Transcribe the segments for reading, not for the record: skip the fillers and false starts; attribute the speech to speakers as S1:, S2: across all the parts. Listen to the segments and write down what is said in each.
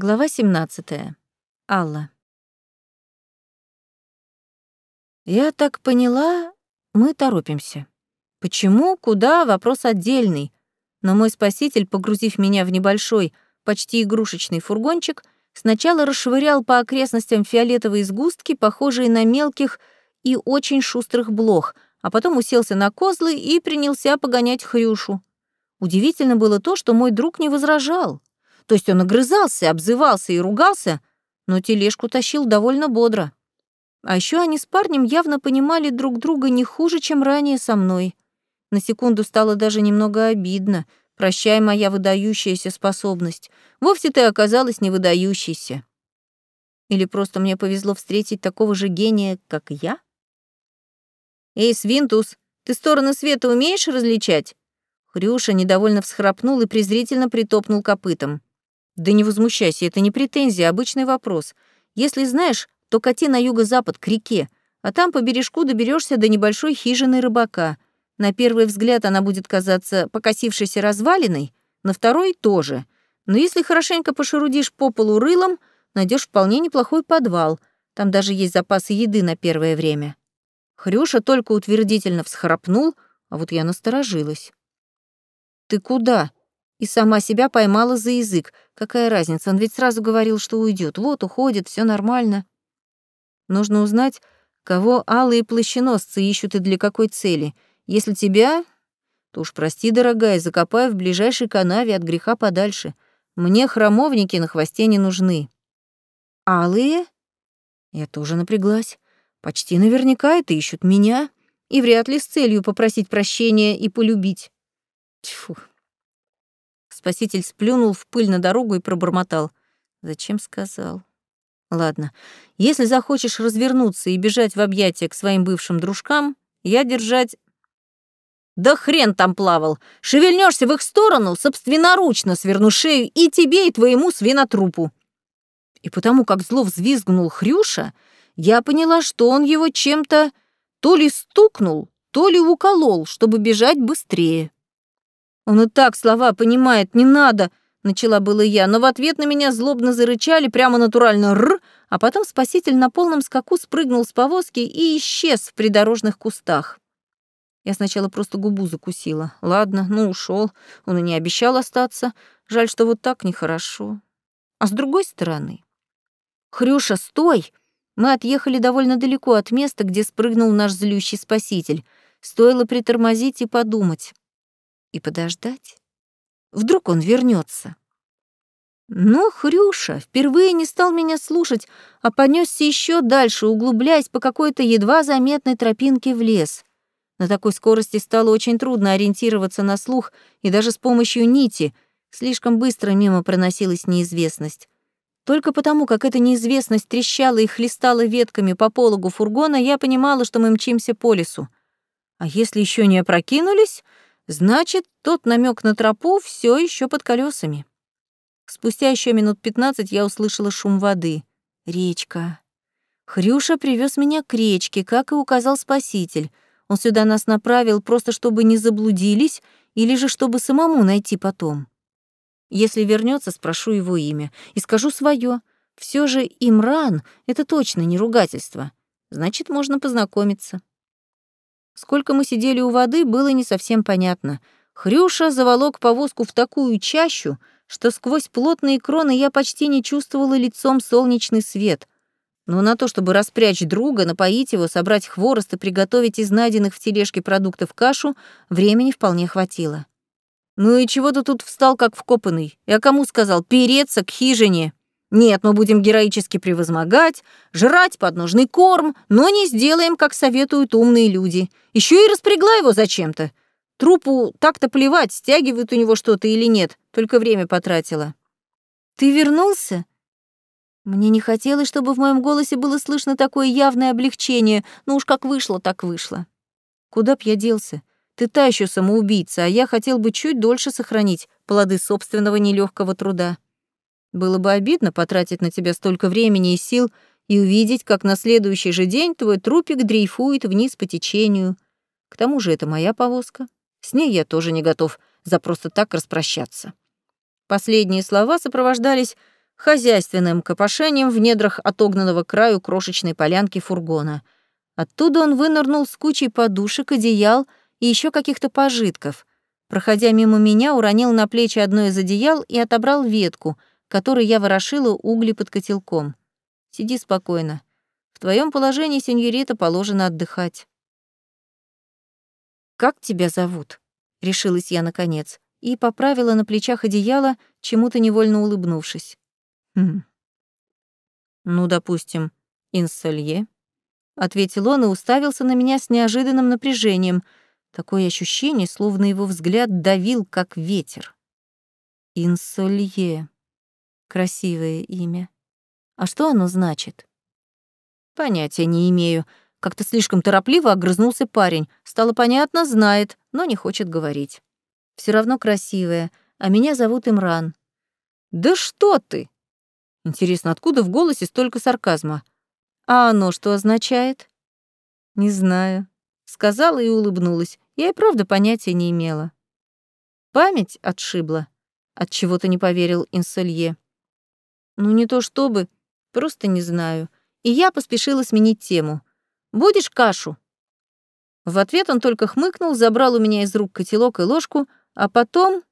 S1: Глава 17. Алла. Я так поняла, мы торопимся. Почему, куда — вопрос отдельный. Но мой спаситель, погрузив меня в небольшой, почти игрушечный фургончик, сначала расшвырял по окрестностям фиолетовые сгустки, похожие на мелких и очень шустрых блох, а потом уселся на козлы и принялся погонять Хрюшу. Удивительно было то, что мой друг не возражал. То есть он огрызался, обзывался и ругался, но тележку тащил довольно бодро. А еще они с парнем явно понимали друг друга не хуже, чем ранее со мной. На секунду стало даже немного обидно. Прощай, моя выдающаяся способность. Вовсе ты оказалась не выдающейся. Или просто мне повезло встретить такого же гения, как я? Эй, Свинтус, ты стороны света умеешь различать? Хрюша недовольно всхрапнул и презрительно притопнул копытом. Да не возмущайся, это не претензия, а обычный вопрос. Если знаешь, то кати на юго-запад к реке, а там по бережку доберешься до небольшой хижины рыбака. На первый взгляд она будет казаться покосившейся развалиной, на второй — тоже. Но если хорошенько пошерудишь по полу рылом, найдешь вполне неплохой подвал. Там даже есть запасы еды на первое время. Хрюша только утвердительно всхрапнул, а вот я насторожилась. «Ты куда?» И сама себя поймала за язык. Какая разница, он ведь сразу говорил, что уйдет. Вот, уходит, все нормально. Нужно узнать, кого алые плащеносцы ищут и для какой цели. Если тебя, то уж прости, дорогая, закопаю в ближайшей канаве от греха подальше. Мне храмовники на хвосте не нужны. Алые? Я тоже напряглась. Почти наверняка это ищут меня, и вряд ли с целью попросить прощения и полюбить. Тьфу. Спаситель сплюнул в пыль на дорогу и пробормотал. Зачем сказал? Ладно, если захочешь развернуться и бежать в объятия к своим бывшим дружкам, я держать... Да хрен там плавал! Шевельнешься в их сторону, собственноручно сверну шею и тебе, и твоему свинотрупу. И потому как зло взвизгнул Хрюша, я поняла, что он его чем-то то ли стукнул, то ли уколол, чтобы бежать быстрее. «Он и так слова понимает, не надо!» — начала было я, но в ответ на меня злобно зарычали, прямо натурально «р», а потом спаситель на полном скаку спрыгнул с повозки и исчез в придорожных кустах. Я сначала просто губу закусила. Ладно, ушел. Он и не обещал остаться. Жаль, что вот так нехорошо. А с другой стороны... «Хрюша, стой!» Мы отъехали довольно далеко от места, где спрыгнул наш злющий спаситель. Стоило притормозить и подумать. И подождать. Вдруг он вернется. Но Хрюша впервые не стал меня слушать, а понесся еще дальше, углубляясь по какой-то едва заметной тропинке в лес. На такой скорости стало очень трудно ориентироваться на слух, и даже с помощью нити слишком быстро мимо проносилась неизвестность. Только потому, как эта неизвестность трещала и хлестала ветками по пологу фургона, я понимала, что мы мчимся по лесу. А если еще не опрокинулись, значит, тот намек на тропу все еще под колесами. Спустя еще минут 15 я услышала шум воды. Речка. Хрюша привез меня к речке, как и указал спаситель. Он сюда нас направил просто чтобы не заблудились или же чтобы самому найти потом. Если вернется, спрошу его имя и скажу свое. Все же Имран — это точно не ругательство. Значит, можно познакомиться. Сколько мы сидели у воды, было не совсем понятно. Хрюша заволок повозку в такую чащу, что сквозь плотные кроны я почти не чувствовала лицом солнечный свет. Но на то, чтобы распрячь друга, напоить его, собрать хворост и приготовить из найденных в тележке продуктов кашу, времени вполне хватило. «Ну и чего ты тут встал, как вкопанный? Я кому сказал? Переться к хижине? Нет, мы будем героически превозмогать, жрать подножный корм, но не сделаем, как советуют умные люди. Еще и распрягла его зачем-то. Трупу так-то плевать, стягивают у него что-то или нет, только время потратила». «Ты вернулся?» Мне не хотелось, чтобы в моем голосе было слышно такое явное облегчение, но уж как вышло, так вышло. «Куда б я делся? Ты та еще самоубийца, а я хотел бы чуть дольше сохранить плоды собственного нелегкого труда. Было бы обидно потратить на тебя столько времени и сил и увидеть, как на следующий же день твой трупик дрейфует вниз по течению. К тому же это моя повозка. С ней я тоже не готов за просто так распрощаться». Последние слова сопровождались хозяйственным копошением в недрах отогнанного к краю крошечной полянки фургона. Оттуда он вынырнул с кучей подушек, одеял и еще каких-то пожитков. Проходя мимо меня, уронил на плечи одно из одеял и отобрал ветку, которой я ворошила угли под котелком. «Сиди спокойно. В твоем положении, сеньорита, положено отдыхать». «Как тебя зовут?» — решилась я наконец и поправила на плечах одеяло, чему-то невольно улыбнувшись. «Хм. Ну, допустим, Инсолье», — ответил он и уставился на меня с неожиданным напряжением. Такое ощущение, словно его взгляд давил, как ветер. Инсолье. Красивое имя. А что оно значит? Понятия не имею. Как-то слишком торопливо огрызнулся парень. Стало понятно, знает, но не хочет говорить. Все равно красивое, а меня зовут Имран. Да что ты? Интересно, откуда в голосе столько сарказма? А оно что означает? Не знаю. Сказала и улыбнулась. Я и правда понятия не имела. Память отшибла. Отчего-то не поверил Инсолье. Ну не то чтобы, просто не знаю. И я поспешила сменить тему. «Будешь кашу?» В ответ он только хмыкнул, забрал у меня из рук котелок и ложку, а потом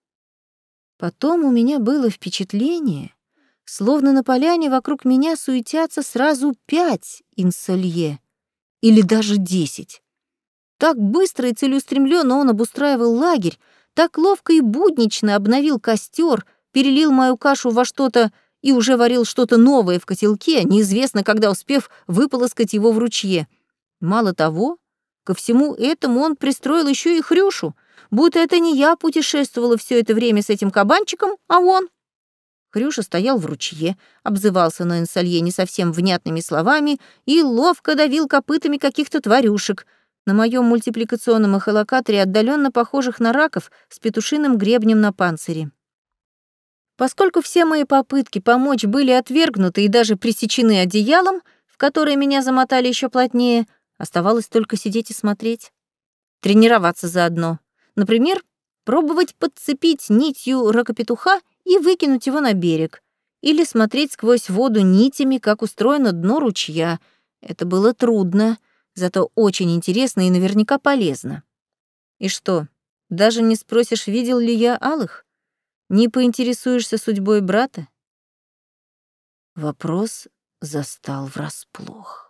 S1: у меня было впечатление, словно на поляне вокруг меня суетятся сразу 5 Инсолье, или даже 10. Так быстро и целеустремленно он обустраивал лагерь, так ловко и буднично обновил костер, перелил мою кашу во что-то и уже варил что-то новое в котелке, неизвестно когда успев выполоскать его в ручье. Мало того, ко всему этому он пристроил еще и Хрюшу, будто это не я путешествовала все это время с этим кабанчиком, а он. Хрюша стоял в ручье, обзывался на Инсолье не совсем внятными словами и ловко давил копытами каких-то тварюшек, на моем мультипликационном эхолокаторе, отдаленно похожих на раков с петушиным гребнем на панцире. Поскольку все мои попытки помочь были отвергнуты и даже пресечены одеялом, в которое меня замотали еще плотнее, оставалось только сидеть и смотреть. Тренироваться заодно. Например, пробовать подцепить нитью ракопетуха и выкинуть его на берег. Или смотреть сквозь воду нитями, как устроено дно ручья. Это было трудно, зато очень интересно и наверняка полезно. И что, даже не спросишь, видел ли я алых? Не поинтересуешься судьбой брата? Вопрос застал врасплох.